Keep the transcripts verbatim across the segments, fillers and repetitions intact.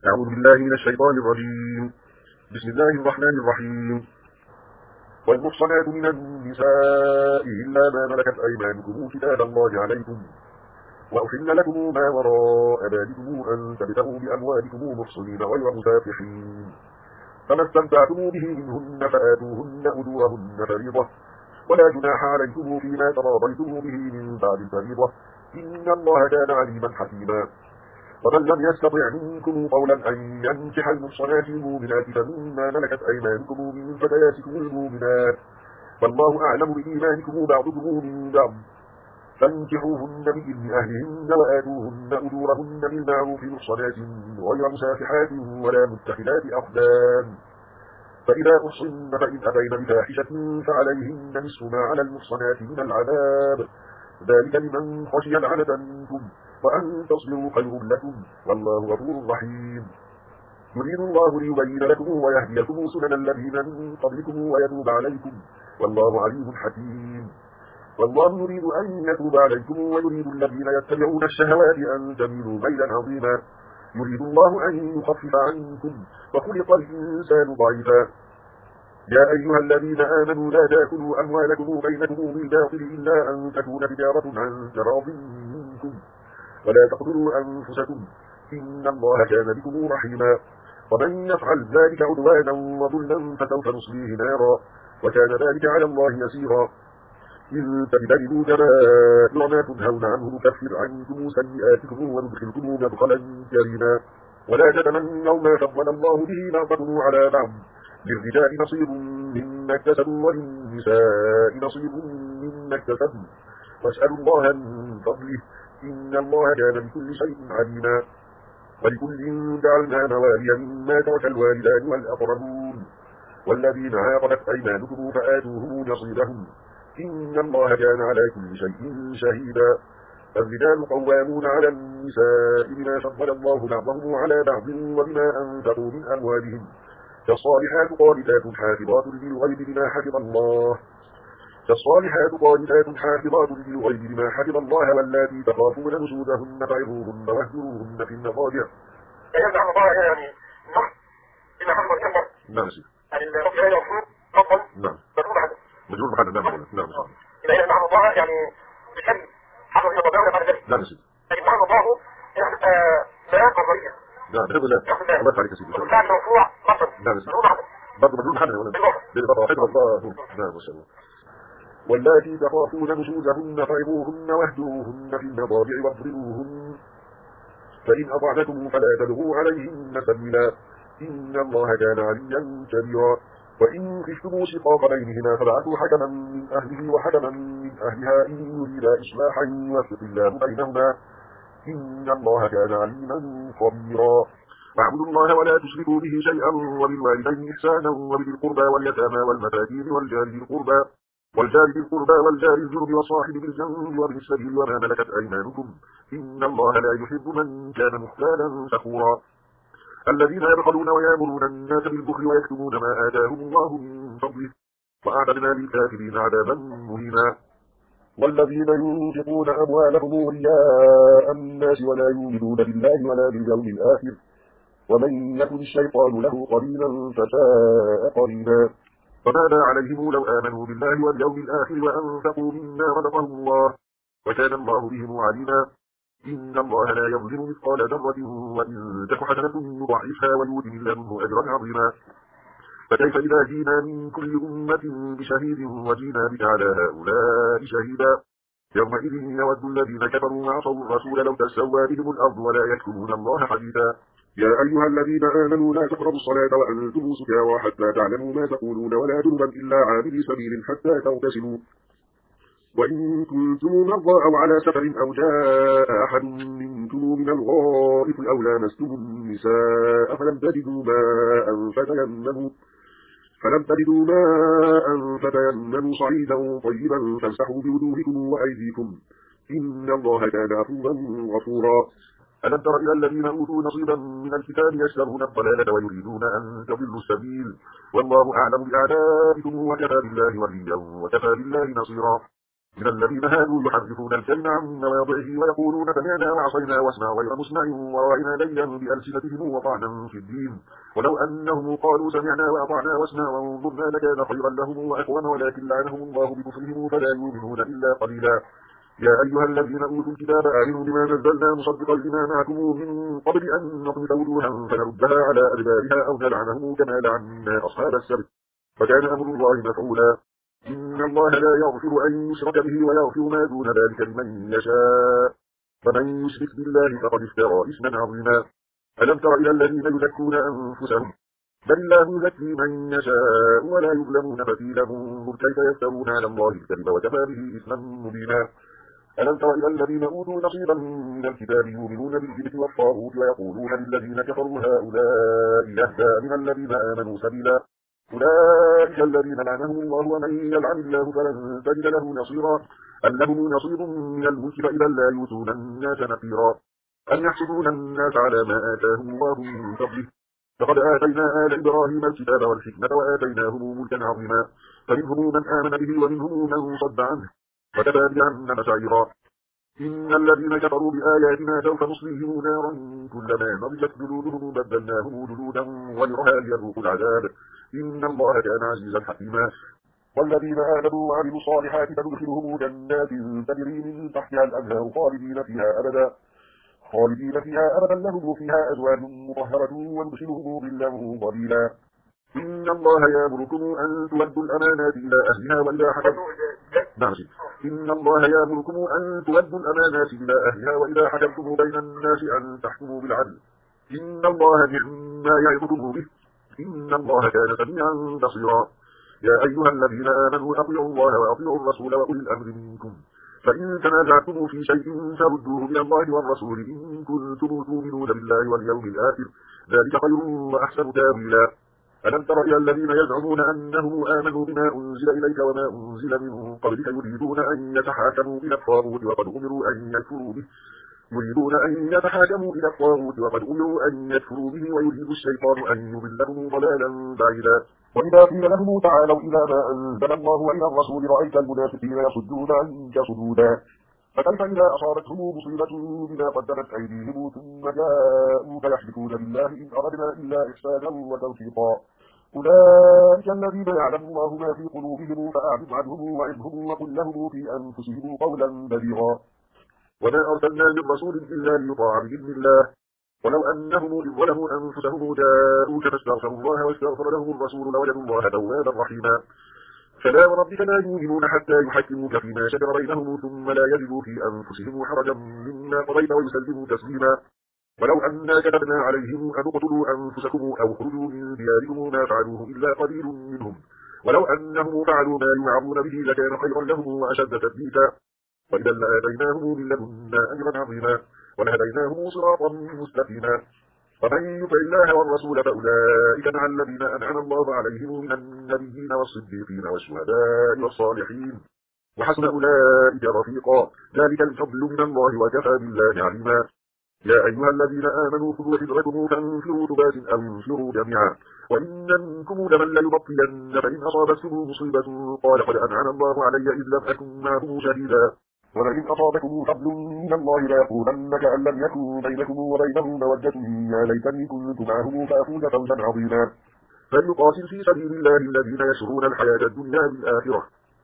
أعوذ بالله من الشيطان الرجيم. بسم الله الرحمن الرحيم. والمحصنات من النساء إلا ما ملكت أيمانكم كتاب الله عليكم، وأحل لكم ما وراء ذلكم أن تبتغوا بأموالكم محصنين غير مسافحين، فما استمتعتم به منهن فآتوهن أجورهن فريضة، ولا جناح عليكم فيما تراضيتم به من بعد الفريضة، إن الله كان عليما حكيما. ومن لم يستطع منكم قولا أن ينكح المحصنات المؤمنات فمما ملكت أيمانكم من فتياتكم المؤمنات، والله أعلم بإيمانكم بعضكم من بعض، فانكحوهن بإذن أهلهن وآتوهن أجورهن بالمعروف محصنات غير مسافحات ولا متخذات أخدان، فإذا أحصن فإن أتين بفاحشة فعليهن نصف ما على المحصنات من العذاب، ذلك لمن خشي العنة منكم، وأن تصبروا خير لكم، والله غفور رحيم. يريد الله ليبين لكم ويهديكم سنن الذين من قبلكم ويتوب عليكم، والله عليم حكيم. والله يريد أن يتوب عليكم ويريد الذين يتبعون الشهوات أن تميلوا ميلا عظيما. يريد الله أن يخفف عنكم، وخلق الإنسان ضعيفا. يا أيها الذين آمنوا لا تأكلوا أموالكم بينكم بالباطل إلا أن تكون تجارة عن تراض منكم، ولا تقتلوا أنفسكم، إن الله كان بكم رحيما. ومن يفعل ذلك عدوانا وظلما فسوف نصليه نارا، وكان ذلك على الله يسيرا. إن تجتنبوا كبائر ما تنهون عنه نكفر عنكم سيئاتكم وندخلكم مدخلا كريما. ولا تتمنوا ما فضل الله به بعضكم على بعض، للرجال نصيب مما اكتسبوا وللنساء نصيب مما اكتسبوا، واسألوا الله من فضله، إن الله كان بكل شيء عليما. ولكل جعلنا موالي مما ترك الوالدان والأقربون، والذين عاقبت أيمانكم فآتوهم نصيبهم، إن الله كان على كل شيء شهيدا. الرجال قوامون على النساء بما فضل الله بعضهم على بعض وبما أنفقوا من أموالهم، فالصالحات قانتات حافظات للغيب بما حفظ الله فالصالحات قانتات حافظات للغيب بما حفظ الله واللاتي تخافون نشوزهن فعظوهن واهجروهن في المضاجع. فيرجع الله يعني نص بما حفظ الكفر. نعم سيدي. يعني الرب لا يفوت فضلا. نعم. مجرور محدد. مجرور محدد. نعم نعم. إذا يرجع الله يعني بشيء حفظ الكفر ولا بعد ذلك. نعم سيدي. لكن حفظ الله يعني بيان قضية. نعم بحب الله. الله يبارك فيك سيدي. وكان موضوع مصر. نعم سيدي. مجرور محدد. برضه مجرور محدد ولا؟ بالضبط. حفظ الله. نعم ما شاء الله. واللاتي تخافون نشوزهن فعظوهن واهجروهن في المضاجع واضربوهن، فإن أطعنكم فلا تبغوا عليهن سبيلا، إن الله كان عليا كبيرا. وإن خفتم شقاق بينهما فابعثوا حكما من أهله وحكما من أهلها إن يريدا إصلاحا يوفق الله بينهما، إن الله كان عليما خبيرا. واعبدوا الله ولا تشركوا به شيئا، وبالوالدين إحسانا، وبذي القربى واليتامى والمساكين والجار ذي القربى والجار بالقربى والجار الجنب والصاحب بالجنب وابن السبيل وما ملكت أيمانكم، إن الله لا يحب من كان مختالا فخورا. الذين يبخلون ويأمرون الناس بالبخل ويكتمون ما آتاهم الله من فضله، وأعتدنا للكافرين عذابا مهينا. والذين ينفقون أموالهم رياء الناس ولا يؤمنون بالله ولا باليوم الآخر، ومن يكن الشيطان له قرينا فساء قرينا. فماذا عليهم لو آمنوا بالله واليوم الآخر وأنفقوا مما رزقهم الله، وكان الله بهم عليما. إن الله لا يظلم مثقال ذرة، وإن تك حسنة يضاعفها ويؤت من لدنه أجرا عظيما. فكيف إذا جينا من كل أمة بشهيد وجينا بك على هؤلاء شهيدا، يومئذ يود الذين كفروا وعصوا الرسول لو تسوى بهم الأرض ولا يكتمون الله حديثا. يا أيها الذين آمنوا لا تقربوا الصلاة وأنتم سكارى حتى تعلموا ما تقولون ولا جنبا إلا عابري سبيل حتى تغتسلوا، وإن كنتم مرضى أو على سفر أو جاء أحد منكم من الغائط أو لامستم النساء فلم تجدوا ماء فتيمموا فلم تجدوا ماء فتيمموا صعيدا طيبا فامسحوا بوجوهكم وأيديكم، إن الله كان عفوا غفورا. ألم تر إلى الذين أوتوا نصيبا من الكتاب يشترون الضلالة ويريدون أن تضلوا السبيل، والله أعلم بأعدائكم وكفى بالله وليا وكفى بالله نصيرا. من الذين هادوا يحرفون الكلم عن مواضعه ويقولون سمعنا وعصينا واسمع غير مسمع وراعنا ليا بألسنتهم وطعنا في الدين ولو أنهم قالوا سمعنا وأطعنا واسمع وانظرنا لكان خيرا لهم وأقوم ولكن لعنهم الله بكفرهم فلا يؤمنون إلا قليلا. يا أيها الذين أوتوا الكتاب آمنوا بما نزلنا مصدقا لما معكم من قبل أن نطمس وجوها فنردها على أدبارها أو نلعنهم كما لعنا أصحاب السبت فكان أمر الله مفعولا. إن الله لا يغفر أن يشرك به ويغفر ما دون ذلك لمن يشاء فمن يشرك بالله فقد افترى إثما عظيما. ألم تر إلى الذين يزكون أنفسهم بل الله يزكي من يشاء ولا يظلمون فتيلا انظر كيف يفترون على الله الكذب وكفى به إثما مبينا. ألم تر إلى الذين أوتوا نصيبا من الكتاب يؤمنون بالجبت والطاغوت ويقولون للذين كفروا هؤلاء أهدى من الذين آمنوا سبيلا. أولئك الذين لعنهم الله ومن يلعن الله فلن تجد له نصيرا. أم لهم نصيب من الملك فإذا لا يؤتون الناس نقيرا. أم يحسدون الناس على ما آتاهم الله من فضله فقد آتينا آل إبراهيم الكتاب والحكمة وآتيناهم ملكا عظيما فمنهم من آمن به ومنهم من صد عنه وكفى بجهنم سعيرا. إن الذين كفروا بآياتنا سوف نصليهم نارا كلما نضجت جلودهم بدلناهم جلودا غيرها ليذوقوا العذاب إن الله كان عزيزا حكيما. والذين آمنوا وعملوا الصالحات فندخلهم جنات تجري من تحتها الأنهار خالدين فيها أبدا خالدين فيها أبدا لهم فيها أزواج مطهرة وندخلهم ظلا ظليلا. إن الله يأمركم أن تودوا الأمانات إلى أهلها وإذا حكمتم نعم إن الله يأمركم أن تودوا الأمانات إلى أهلها وإذا حكمتم بين الناس أن تحكموا بالعدل إن الله نعم ما يعظكم به إن الله كان سميعا بصيرا. يا أيها الذين آمنوا أطيعوا الله وأطيعوا الرسول وأولي الأمر منكم فإن تنازعتم في شيء فردوه إلى الله والرسول إن كنتم تؤمنون بالله واليوم الآخر ذلك خير وأحسن تأويلا. ألم تر إلى الذين يزعمون أنهم آمنوا بما أنزل إليك وما أنزل من قبلك يريدون أن يتحاكموا إلى الطاغوت وقد أمروا أن يكفروا به يريدون أن يتحاكموا إلى الطاغوت وقد أمروا أن يكفروا به ويريد الشيطان أن يضلهم ضلالا بعيدا. وإذا قيل لهم تعالوا إلى ما أنزل الله وإلى الرسول رأيت المنافقين يصدون عنك صدودا فكيف إذا أصابتهم مصيبة بما قدمت أيديهم ثم جاءوا فيحلفون بالله إن أردنا إلا إحسانا وتوفيقا. أولئك الذين يعلم الله ما في قلوبهم فأعرض عنهم وعظهم وقل لهم في أنفسهم قولا بليغا. وما أرسلنا من رسول إلا ليطاع بإذن الله ولو أنهم إذ ظلموا أنفسهم جاءوك فاستغفروا الله واستغفر لهم الرسول لوجدوا الله توابا رحيما. فلا وربك لا يؤمنون حتى يحكموك فيما شجر بينهم ثم لا يجدوا في أنفسهم حرجا مما قضيت ويسلموا تسليما. ولو أنا كتبنا عليهم أن اقتلوا أنفسكم أو اخرجوا من دياركم ما فعلوه إلا قليل منهم ولو أنهم فعلوا ما يوعظون به لكان خيرا لهم وأشد تثبيتا وإذا لآتيناهم من لدنا أجرا عظيما ولهديناهم صراطا مستقيما. ومن يطع الله والرسول فأولئك مع الذين أنعم الله عليهم من النبيين والصديقين والشهداء والصالحين وحسن أولئك رفيقا ذلك الفضل من الله وكفى بالله عليما. يا أيها الذين آمنوا خذوا حذركم فانفروا ثبات أو انفروا جميعا وإن منكم لمن ليبطلن فإن أصابتكم مصيبة قال قد أنعم الله علي إذ لم أكن معكم شهيدا ولئن أصابكم فضل من الله ليقولن كأن لم يكن بينكم وبينه مودة يا ليتني كنت معهم فأفوز فوزا عظيما. فليقاتل في سبيل الله الذين يشرون الحياة الدنيا بالآخرة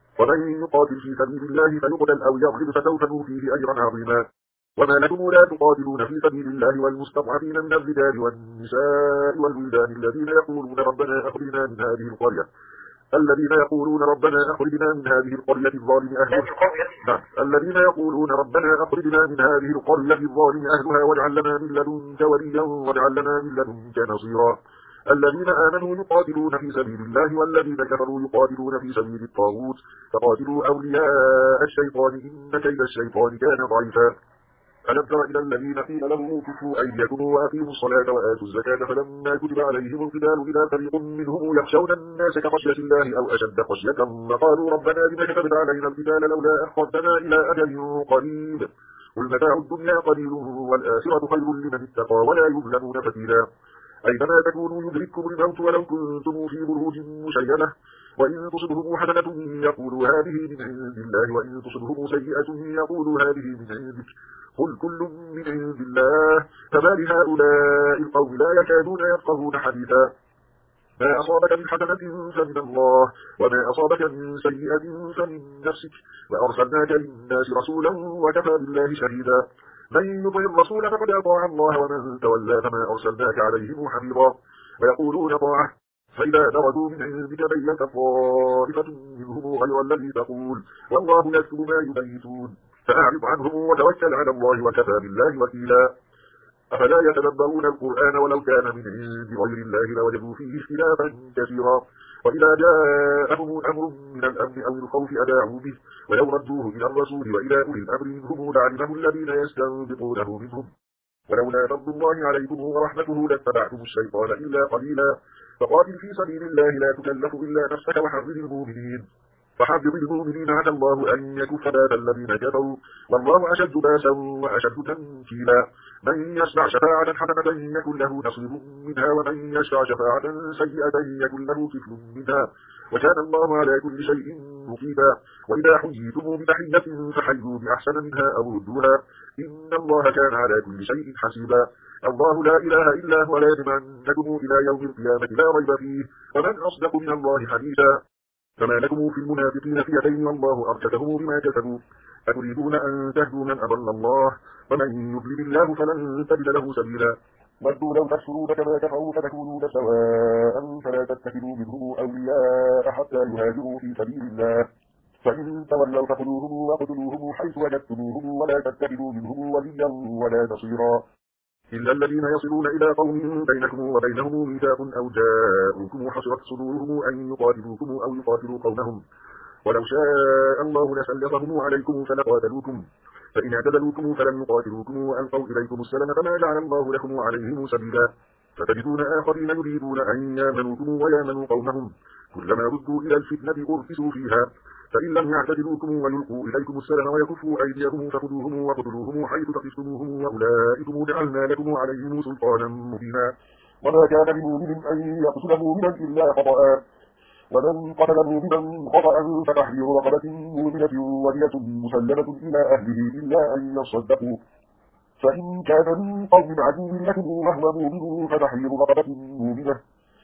ومن يقاتل في سبيل الله فيقتل أو يغلب فسوف نؤتيه أجرا عظيما. وما لكم لا تقاتلون في سبيل الله والمستضعفين من الرجال والنساء والولدان الذين يقولون ربنا أخرجنا من هذه القرية الذين يقولون ربنا أخرجنا من هذه القرية الظالم أهلها نعم الذين يقولون ربنا أخرجنا من هذه القرية الظالم أهلها واجعل لنا من لدنك وليا واجعل لنا من لدنك نصيرا. الذين آمنوا يقاتلون في سبيل الله والذين كفروا يقاتلون في سبيل الطاغوت فقاتلوا أولياء الشيطان إن كيد الشيطان كان ضعيفا. ألم تر إلى الذين قيل لهم كفوا أيديكم وأقيموا الصلاة وآتوا الزكاة فلما كتب عليهم القتال إذا فريق منهم يخشون الناس كخشية الله أو أشد خشية وقالوا ربنا بما كتبت علينا القتال لولا أخرتنا إلى أجل قريب قل متاع الدنيا قليل والآخرة خير لمن اتقى ولا يظلمون فتيلا. أينما تكونوا يدرككم الموت ولو كنتم في بروج مشيدة وإن تصبهم حسنة يقولوا هذه من عند الله وإن تصبهم سيئة يقولوا هذه من عندك قل كل من عند الله فما لهؤلاء القوم لا يكادون يفقهون حديثا ما أصابك من حسنة فمن الله وما أصابك من سيئة فمن نفسك وأرسلناك للناس رسولا وكفى بالله شهيدا من يطع الرسول فقد أطاع الله ومن تولى فما أرسلناك عليهم حفيظا ويقولون طاعة فإذا برزوا من عندك بينت طائفة منهم غير الذي تقول والله يكتب ما يبيتون فأعرض عنهم وتوكل على الله وكفى بالله وكيلا أفلا يتدبرون القرآن ولو كان من عند غير الله لوجدوا فيه اختلافا كثيرا وإذا جاءهم أمر من الأمن أو الخوف أذاعوا به ولو ردوه إلى الرسول وإلى أولي الأمر منهم لعلمه الذين يستنبطونه منهم ولولا فضل الله عليكم ورحمته لاتبعتم الشيطان إلا قليلا فقاتل في سبيل الله لا تكلف إلا نفسك وحرض المؤمنين فحرض المؤمنين عسى الله أن يكف بأس الذين كفروا والله أشد بأسا وأشد تنكيلا من يشفع شفاعة حسنة يكن له نصيب منها ومن يشفع شفاعة سيئة يكن له كفل منها وكان الله على كل شيء مقيتا وإذا حييتم بتحية فحيوا بأحسن منها أو ردوها إن الله كان على كل شيء حسيبا الله لا إله إلا هو لا يجمعنكم إلى يوم القيامة لا ريب فيه ومن أصدق من الله حديثا فما لكم في المنافقين فئتين والله أركسهم بما كسبوا أتريدون أن تهدوا من أضل الله ومن يضلل الله فلن تجد له سبيلا ودوا لو تكفرون كما كفروا فتكونون سواء فلا تتخذوا منهم أولياء حتى يهاجروا في سبيل الله فإن تولوا فخذوهم وقتلوهم حيث وجدتموهم ولا تتخذوا منهم وليا ولا نصيرا إلا الذين يصلون إلى قوم بينكم وبينهم ميثاق أو جاءوكم حصرت صدورهم أن يقاتلوكم أو يقاتلوا قومهم ولو شاء الله لسلطهم عليكم فلقاتلوكم فإن اعتزلوكم فلم يقاتلوكم وألقوا إليكم السلام فما جعل الله لكم عليهم سبيلا فتجدون آخرين يريدون أن يامنوكم ويامنوا قومهم كلما ردوا إلى الفتنة أركسوا فيها فإن لم يعتزلوكم ويلقوا إليكم السلام ويكفوا أيديهم فخذوهم وقتلوهم حيث ثقفتموهم وأولئكم جعلنا لكم عليهم سلطانا مبينا وما كان لمؤمن أن يقتل مؤمنا إلا خطأ ومن قتل مؤمنا خطأ فتحرير رقبة مؤمنة ودية مسلمة إلى أهله إلا أن يصدقوا فإن كان من قوم عدو لكم وهو مؤمن فتحرير رقبة مؤمنة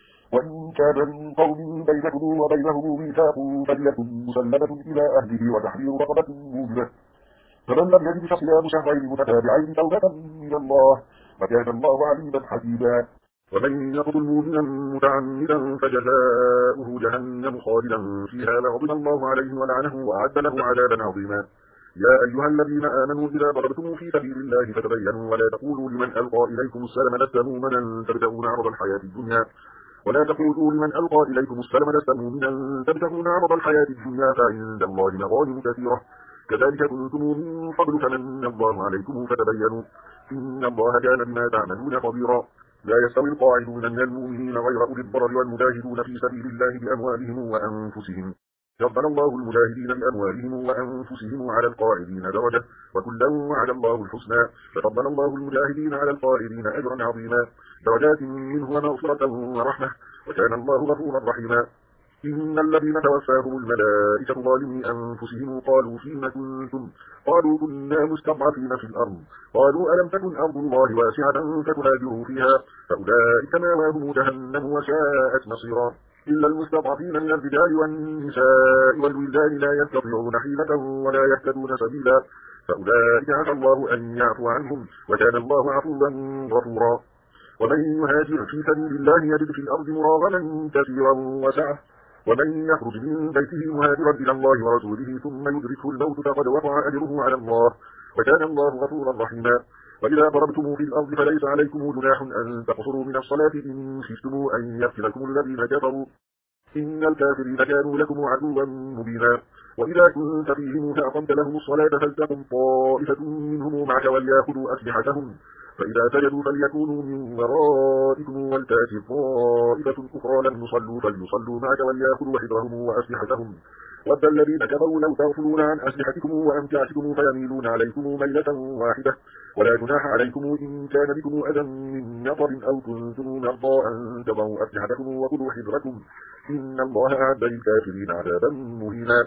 وإن كان من قوم بينكم وبينهم ميثاق فدية مسلمة إلى أهله وتحرير رقبة مؤمنة فمن لم يجد فصيام شهرين متتابعين توبة من الله وكان الله عليما حكيما ومن يقتل مؤمنا متعمدا فجزاؤه جهنم خالدا فيها وغضب الله عليه ولعنه وأعد له عذابا عظيما يا أيها الذين آمنوا إذا ضربتم في سبيل الله فتبينوا ولا تقولوا لمن ألقى إليكم السلام لست مؤمنا تبتغون عرض الحياة الدنيا ولا تقولوا لمن ألقى إليكم السلام لست مؤمنا تبتغون عرض الحياة الدنيا فعند الله مغانم كثيرة كذلك كنتم من قبل فمن الله عليكم فتبينوا إن الله كان بما تعملون خبيرا لا يستوي القاعدون من المؤمنين غير أولي الضرر والمجاهدون في سبيل الله بأموالهم وأنفسهم فضل الله المجاهدين بأموالهم وأنفسهم على القاعدين درجة وكلا وعد الله الحسنى ففضل الله المجاهدين على القاعدين أجرا عظيما درجات منه ومغفرة ورحمة وكان الله غفورا رحيما إن الذين توفاهم الملائكة ظالمي أنفسهم قالوا فيما كنتم قالوا كنا مستضعفين في الأرض قالوا ألم تكن أرض الله واسعة فتهاجروا فيها فأولئك مأواهم جهنم وساءت مصيرا إلا المستضعفين من الرجال والنساء والولدان لا يستطيعون حيلة ولا يهتدون سبيلا فأولئك عسى الله أن يعفو عنهم وكان الله عفوا غفورا ومن يهاجر في سبيل الله يجد في الأرض مراغما كثيرا وسعة ومن يخرج من بيته مهاجرا إلى الله ورسوله ثم يدركه الموت فقد وقع أجره على الله وكان الله غفورا رحيما وإذا ضربتم في الأرض فليس عليكم جناح أن تقصروا من الصلاة إن خفتم أن يفتنكم الذين كفروا إن الكافرين كانوا لكم عدوا مبينا وإذا كنت فيهم فأقمت لهم الصلاة فلتقم طائفة منهم معك وليأخذوا أسلحتهم فإذا سجدوا فليكونوا من ورائكم ولتأتي طائفة أخرى لم يصلوا فليصلوا معك وليأخذوا حذرهم وأسلحتهم ود الذين كفروا لو تغفلون عن أسلحتكم وأمتعتكم فيميلون عليكم ميلة واحدة ولا جناح عليكم إن كان بكم أذى من مطر أو كنتم مرضى أن تضعوا أسلحتكم وخذوا حذركم إن الله أعد للكافرين عذابا مهينا.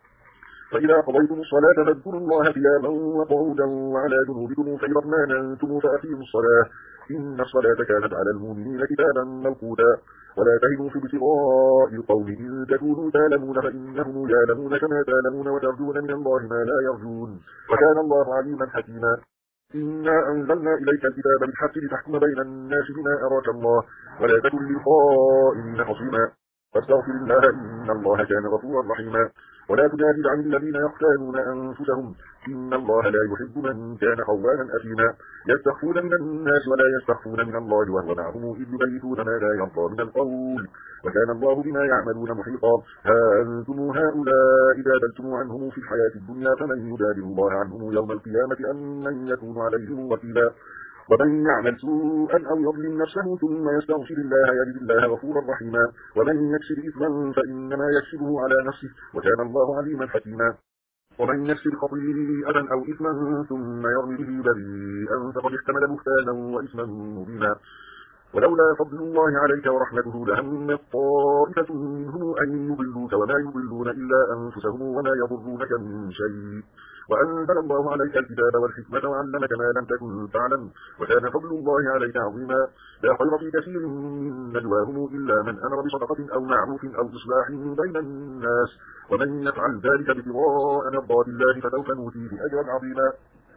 فإذا قضيتم الصلاة فاذكروا الله قياما وقعودا وعلى جنوبكم فإذا اطمأننتم فأقيموا الصلاة إن الصلاة كانت على المؤمنين كتابا موقوتا. ولا تهنوا في ابتغاء القوم إن تكونوا تعلمون فإنهم يعلمون كما تعلمون وترجون من الله ما لا يرجون وكان الله عليما حكيما. إنا أنزلنا إليك الكتاب بالحق لتحكم بين الناس بما أراك الله ولا تكن للخائنين خصيما فاستغفر الله إن الله كان غفورا رحيما. ولا تجادل عن الذين يختانون أنفسهم إن الله لا يحب من كان خوانا أثيما. يستخفون من الناس ولا يستخفون من الله وهو معهم إذ يبيتون ما لا يرضى من القول وكان الله بما يعملون محيطا. ها أنتم هؤلاء جادلتم عنهم في الحياة الدنيا فمن يجادل الله عنهم يوم القيامة أم من يكون عليهم وكيلا. ومن يعمل سوءا أو يظلم نفسه ثم يستغفر الله يجد الله غفورا رحيما. ومن يكسب إثما فإنما يكسبه على نفسه وكان الله عليما حكيما. ومن يكسب خطيئة أو إثما ثم يرمي به بريئا فقد احتمل بهتانا وإثما مبينا. ولولا فضل الله عليك ورحمته لهم طائفة منهم أن يضلوك وما يضلون إلا أنفسهم وما يضرونك من شيء وأنزل الله عليك الكتاب والحكمة وعلمك ما لم تكن تعلم وكان فضل الله عليك عظيما. لا خير في كثير من نجواهم إلا من أمر بصدقة أو معروف أو إصلاح بين الناس ومن يفعل ذلك ابتغاء مرضات الله فسوف نؤتيه أجرا عظيما.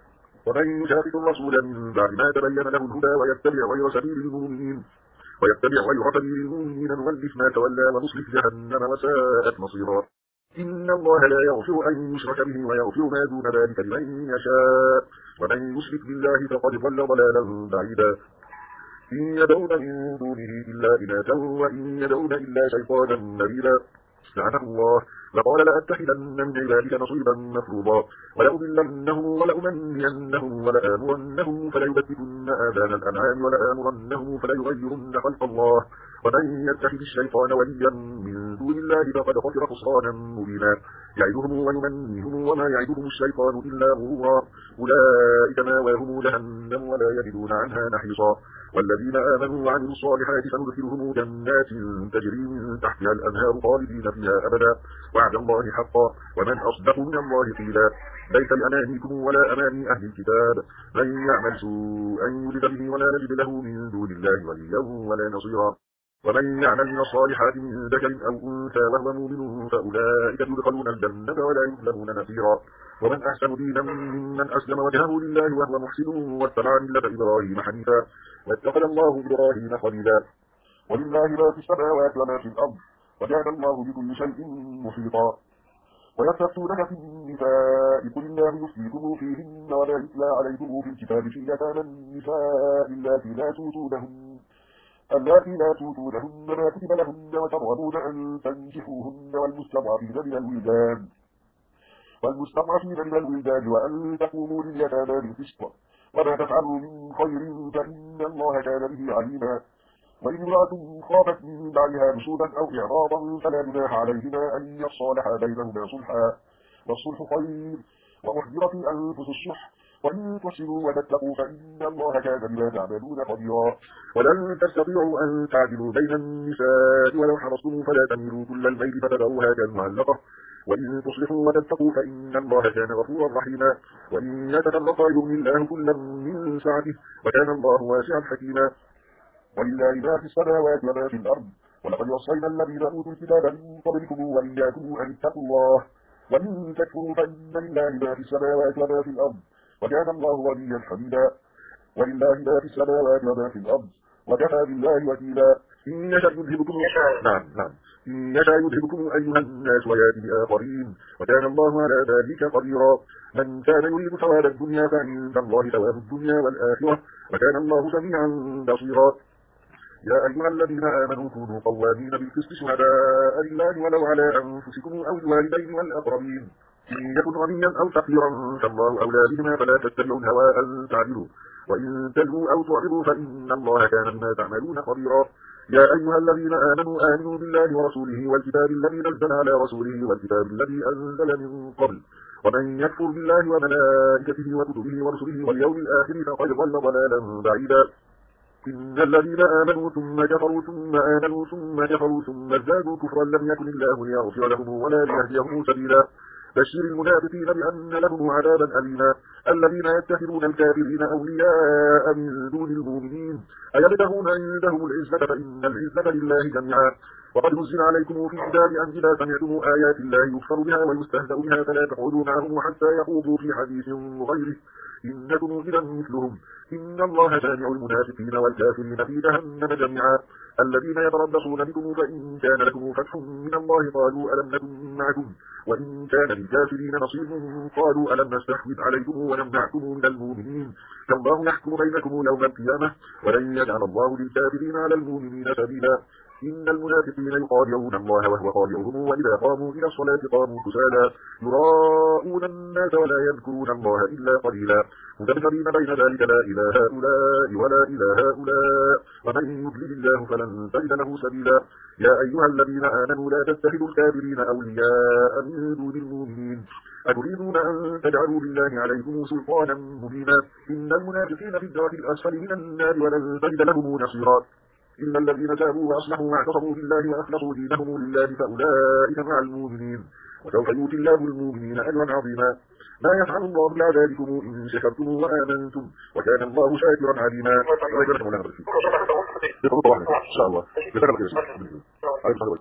ومن يشاقق الرسول من بعد ما تبين له الهدى ويتبع غير سبيل المؤمنين ويتبع غير سبيل المؤمنين نولف ما تولى ونصلح جهنم وساءت مصيرا. إن الله لا يغفر أن يشرك به ويغفر ما دون ذلك لمن يشاء ومن يشرك بالله فقد ضل ضلالا بعيدا. إن يدعون من دونه إلا إناثا وإن يدعون إلا شيطانا مريدا لعنه الله لقال لأتخذن من عبادك نصيبا مفروضا ولأضلنهم ولأمنينهم ولآمرنهم فليبتكن آذان الأنعام ولآمرنهم فليغيرن خلق الله ومن يتخذ الشيطان وليا من دون الله فقد خسر خسرانا مبينا. يعدهم ويمنيهم وما يعدهم الشيطان إلا غرورا أولئك مأواهم جهنم ولا يجدون عنها محيصا. والذين آمنوا وعملوا الصالحات سندخلهم جنات تجري من تحتها الأنهار خالدين فيها أبدا وعد الله حقا ومن أصدق من الله قيلا. ليس لأمانيكم ولا أماني أهل الكتاب من يعمل سوءا يجد به ولا نجد له من دون الله وليا ولا نصيرا. ومن يعمل من الصالحات من ذكر أو أنثى وهو مؤمن فأولئك يدخلون الجنة ولا يظلمون نصيرا. ومن أحسن دينا ممن أسلم وجهه لله وهو محسن واتبع ملة إبراهيم حنيفا واتخذ الله إبراهيم خليلا. ولله ما في السماوات وما في الأرض وجعل الله بكل شيء محيطا. ويستفتونك في النساء قل الله يفتيكم فيهن ولا يتلى عليكم في الكتاب في يتامى النساء اللاتي لا توتونهن اللاتي لا توتونهن ما كتب لهن وترغبون أن تنكحوهن والمستضعفين من الولدان والمستضعفين من الولدان وأن تقوموا لليتامى بالقسط وما تفعلوا من خير فإن الله كان به عليما. وإن امرأة خافت من بعدها نشوزا أو إعراضا فلا جناح عليهما أن يصالحا بينهما صلحا والصلح خير وأحضرت الأنفس الشح وإن تحسنوا وتتقوا فإن الله كان بما تعملون خبيرا. ولن تستطيعوا أن تعدلوا بين النساء ولو حرصتم فلا تميلوا كل الميل فتذروها كالمعلقة وإن تصلحوا وتتقوا فإن الله كان غفورا رحيما. وإن يتفرقا يغني الله كلا من سعته وكان الله واسعا حكيما. ولله ما في السماوات وما في الأرض ولقد وصينا الذين أوتوا الكتاب من قبلكم وإياكم أن اتقوا الله وإن تكفروا فإن لله ما في السماوات وما في الأرض وكان الله غنيا حميدا. ولله ما في السماوات وما في الأرض وكفى بالله وكيلا. إن يشأ يذهبكم نعم نعم إن يشأ يذهبكم أيها الناس ويأتي بآخرين وكان الله على ذلك قديرا. من كان يريد ثواب الدنيا فعند الله ثواب الدنيا والآخرة وكان الله سميعا بصيرا. يا أيها الذين آمنوا كونوا قوامين بالقسط شهداء لله ولو على أنفسكم أو الوالدين والأقربين إن يكن غنيا أو فقيرا فالله أولى بهما فلا تتبعوا الهوى أن تعدلوا وإن تلووا أو تعرضوا فإن الله كان بما تعملون خبيرا. يا أيها الذين آمنوا آمنوا بالله ورسوله والكتاب الذي نزل على رسوله والكتاب الذي أنزل من قبل ومن يكفر بالله وملائكته وكتبه ورسله واليوم الآخر فقد ضل ضلالا بعيدا. إن الذين آمنوا ثم كفروا ثم آمنوا ثم كفروا ثم ازدادوا كفرا لم يكن الله ليغفر لهم ولا ليهديهم سبيلا. بشر المنافقين بأن لهم عذابا أليما. الذين يتخذون الكافرين أولياء من دون المؤمنين أيبتغون عندهم العزة فإن العزة لله جميعا. وقد نزل عليكم في الكتاب أن إذا سمعتم آيات الله يكفر بها ويستهزأ بها فلا تقعدوا معهم حتى يخوضوا في حديث غيره إنكم إذا مثلهم. إن الله جامع المنافقين والكافرين في جهنم جميعا. الذين يتربصون بكم فإن كان لكم فتح من الله قالوا ألم نكن معكم وإن كان للكافرين نصيب قالوا ألم نستحوذ عليكم ونمنعكم من المؤمنين. فالله يحكم بينكم يوم القيامة ولن يجعل الله للكافرين على المؤمنين سبيلا. إن المنافقين يخادعون الله وهو خادعهم وإذا قاموا إلى الصلاة قاموا كسالى يراءون الناس ولا يذكرون الله إلا قليلا. مذبذبين بين ذلك لا إلى هؤلاء ولا إلى هؤلاء ومن يضلل الله فلن تجد له سبيلا. يا أيها الذين آمنوا لا تتخذوا الكافرين أولياء من دون المؤمنين أتريدون أن تجعلوا لله عليكم سلطانا مبينا. إن المنافقين في الدرك الأسفل من النار ولن تجد لهم نصيرا. إن الذين تابوا وأصلحوا واعتصموا بالله وأخلصوا دينهم لله فأولئك مع المؤمنين وسوف يؤتي الله المؤمنين أجرا عظيما. ما يفعل الله بعذابكم إن شكرتم وآمنتم وكان الله شاكرا عليما. الله يبارك مولانا. إن شاء الله.